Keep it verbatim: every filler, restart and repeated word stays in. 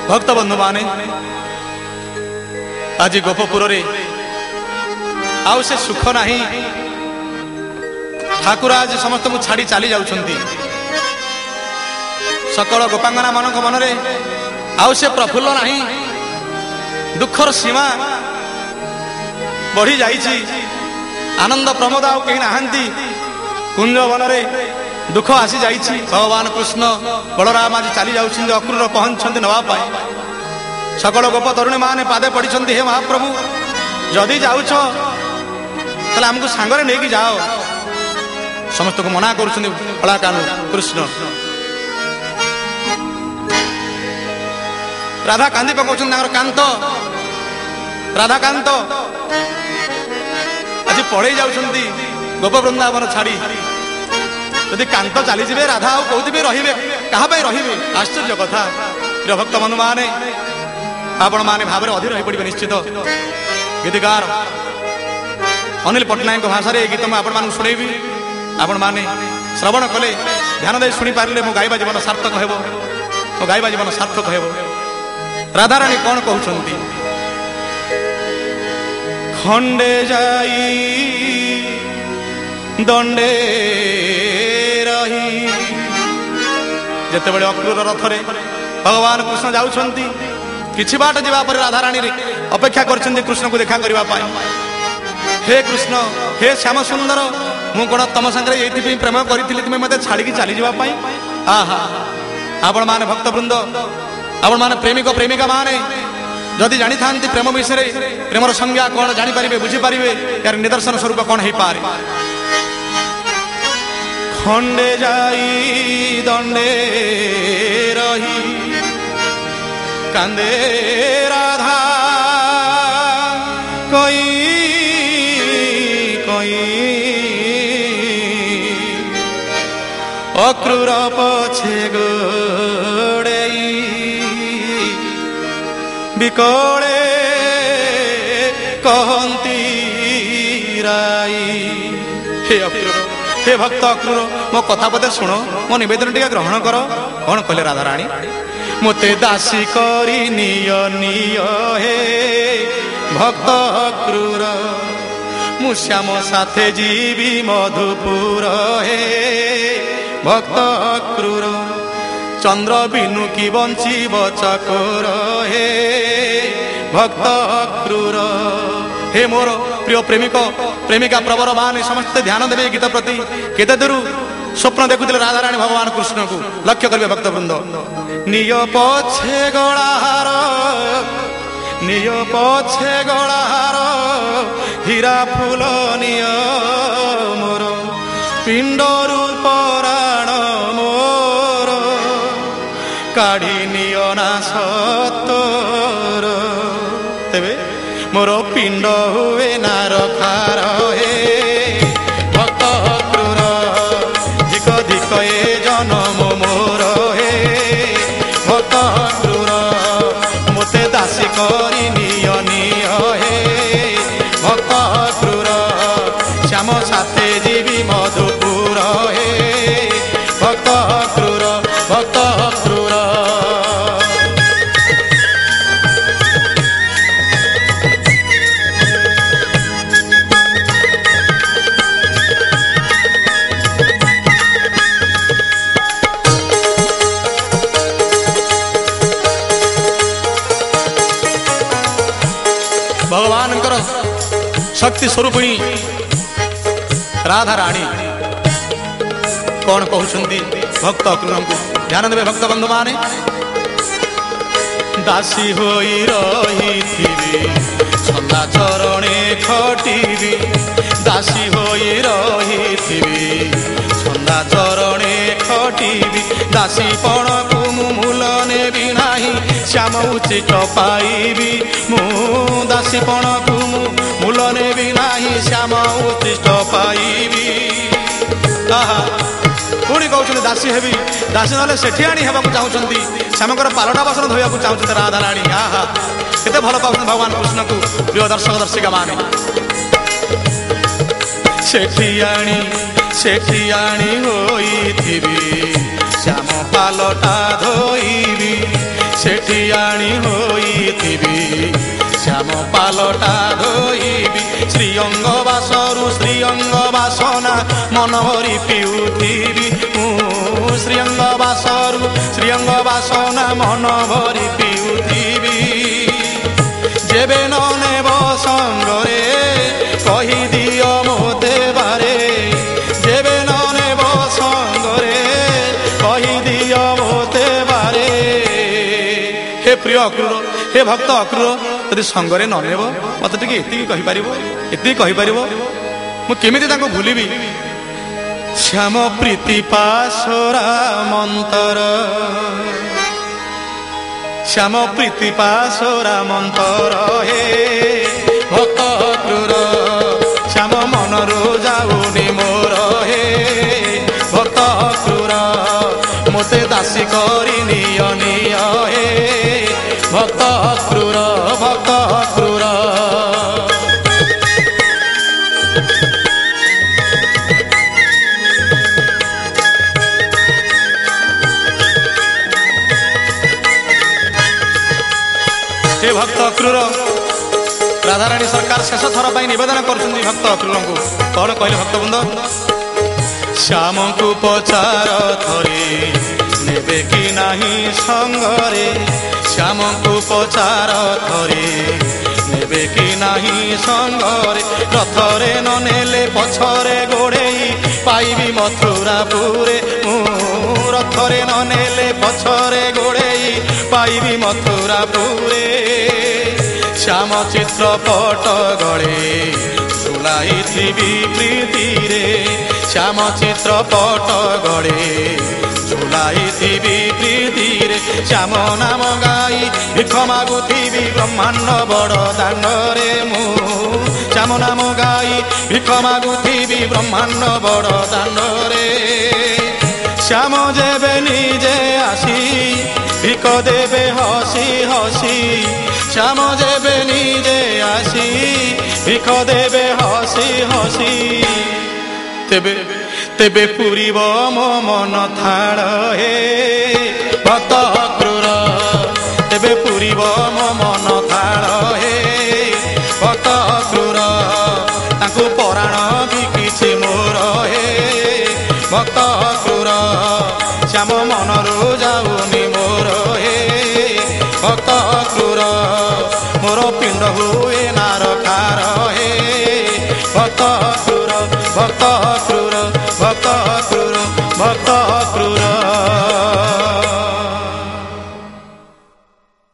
भक्त बंधु माने आज गोपपुर रे आउ से सुख नहीं। ठाकुर आज समस्त को छाड़ी चली जाउछंती। सकल गोपांगना मान मन रे आउ से प्रफुल्ल नहीं। दुखर सीमा बढ़ी जाइछि। आनंद प्रमोद आउ कहीं नहांती। कुंज वन रे दुख आसी जाइछि। भगवान कृष्ण बलराम आज चली जाउछंती अक्रूर पहुंचछंती नवा पाए। सकल गोप तरुणी माने पादे पड़िछंती हे महाप्रभु जदि जाउछ ताले हमको सांगरे नेकी जाओ। समस्त को मना करुछंती बलाकानु कृष्ण। राधा कांदी पकाउछंती तांकर कांत। राधा कांत आज पड़े जाउछंती गोप वृंदावन छाड़ी। यदि कांत चली जाए राधा आउ कौती भी रहिबे कहा पे रहिबे। आश्चर्य कथा। प्रिय भक्त बंधु माने आपण माने भाव अधीर हो पड़े निश्चित। गीतकार अनिल पट्टनायक भाषा रे गीत मैं आपण शुणेबी। आपण माने श्रवण कले ध्यान दे शुणी पारे मो गाइबा जीवन सार्थक हेबो। मो गाइबा जीवन सार्थक हेबो। राधारानी कौन कहउछंती खंडे जाई दंडे रही। जेते बड़े अक्रूर रथरे भगवान कृष्ण जाउछंती किछि बाट जीवा पर राधारानी रे अपेक्षा करछंती कृष्ण को देखा करबा पाए। हे कृष्ण हे श्याम सुंदर मु कोन तम संगे एथि प्रेम करिथिली तुमे मते छाड़ी की चली जीवा पाए। आहा आपण माने भक्त वृंद आपण माने प्रेमिक प्रेमिका माने जदि जानी थांती प्रेम विषय प्रेमर संज्ञा कौन जानी पारिबे बुझी पारिबे यार निदर्शन स्वरूप कौन है पारे। खंडे जाई दंडे रही कांदे राधा कोई कोई अक्रूर पछे गोड़े बिकोड़े कहती राई। हे अक्रूर हे भक्त अक्रूर मो कथा पदे शुण मो निवेदन टिके ग्रहण कर। कौन कहले राधारानी मोते दासी करी निय निय हे भक्त अक्रूर मु श्याम साथे जीवी मधुपुर हे भक्त अक्रूर चंद्र बिनु की बंशीब चकोर हे भक्त अक्रूर। हे मोर प्रिय प्रेमिक प्रेमिका प्रवर मान समस्त ध्यान देवे गीत प्रति। केते दूर स्वप्न देखुଥିଲେ राधारानी भगवान कृष्ण को लक्ष्य करिवे भक्त वृंद। निय पछे गଳାହାର निय पछे गଳାହାର हीरा फूल निय मोर पिंडरू पराण मोर काढ़ी निय ना सतर तेबे मोर पिंड हुए ना रखार हे भक्त अक्रूर धिक धिक ए जनम मोर हे भक्त अक्रूर मोते दासी करी निय निय हे भक्त अक्रूर श्याम साथे जीवी मधुपुर हे भक्त अक्रूर भक्त अक्रूर। भगवान शक्ति स्वरूपिणी राधारानी कौन कहउछंती भक्त अक्रूर को ध्यान देवे भक्त बंधु माने। दासी होई रही थिबी छंदा चरणे खटिबी दासी होई रही थिबी छंदा चरणे खटिबी दासी पण को मु मूल नेबी नाही श्याम उचित पाइबी मु दासी पण को मु मूल नेबी नाही श्याम उचित पाइबी। आहा पुणी कहते दासी हेबी दासी ना सेठी आनी हेबा चाहूँगी श्यामकर पालटा बासन धोया चाहूँ राधारानी। आहा केते भल पाउछन भगवान कृष्ण को प्रिय दर्शक दर्शिका माने। सेठी आनी सेठी आनी होई थिबी श्याम पालटा धोईबी सेठी आनी होइथिबी श्याम पालटा धोइबी श्रीअंग बासरु श्रीअंग बासना मन भरी पिउथिबी श्रीअंग बासरु श्रीअंग बासना मन भरी पिउथिबी जेबे न नेब संगरे कहि दियो मोते बारे जेबे न नेब संगरे कहि दियो मोते बारे हे प्रिय अक्रूर हे भक्त अक्रूर यदि संगरे न नेब मत टिके एति कहि परिबो एति कहि परिबो मु केमिति ताको भूलिबी श्याम प्रीति पासरा मंतर श्याम प्रीति पासरा मंतर हे भक्त अक्रूर श्याम मनरु जाऊनी मोर हे भक्त अक्रूर मोते दासी करी निय निय हे भक्त अक्रूर भक्त अक्रूर हे भक्त अक्रूर राधाराणी सरकार शेष थर पर निवेदन कर भक्त अक्रूर को कौन कहले भक्त बृंद श्याम को पचार थरे नेबे कि नाही संगरे श्याम को पचार थरे नेबे कि नाही संगरे रथरे न नेले पछरे गोड़ेई पाइबी मथुरापुरे रथरे न नेले पछरे गोड़ेई पाइबी मथुरापुरे श्याम चित्रपट गले झुलाइथिबी प्रीति रे श्याम चित्रपट गले झुलाइथिबी प्रीति रे श्याम नाम गाई भिख मागुथिबी ब्रह्मांड बड़ दांडरे मु श्याम नाम गाई भिख मागुथिबी ब्रह्मांड बड़ दांडरे श्याम जेबे निजे आसी भिख देबे हसी हसी श्याम जेबे निजे आसी भिख देबे हसी हसी तेबे तेबे पुरीब मो मन थाल हे भक्त अक्रूर तेबे पुरीब मो मन थाल हे भक्त अक्रूर ताकू पराण भी किछि मोर हे भक्त अक्रूर श्याम मनरु जाऊनी मोर हे भक्त अक्रूर मोर पिंड हुए नारकार हे भक्त अक्रूर भक्त अक्रूर भक्त अक्रूर भक्त अक्रूर।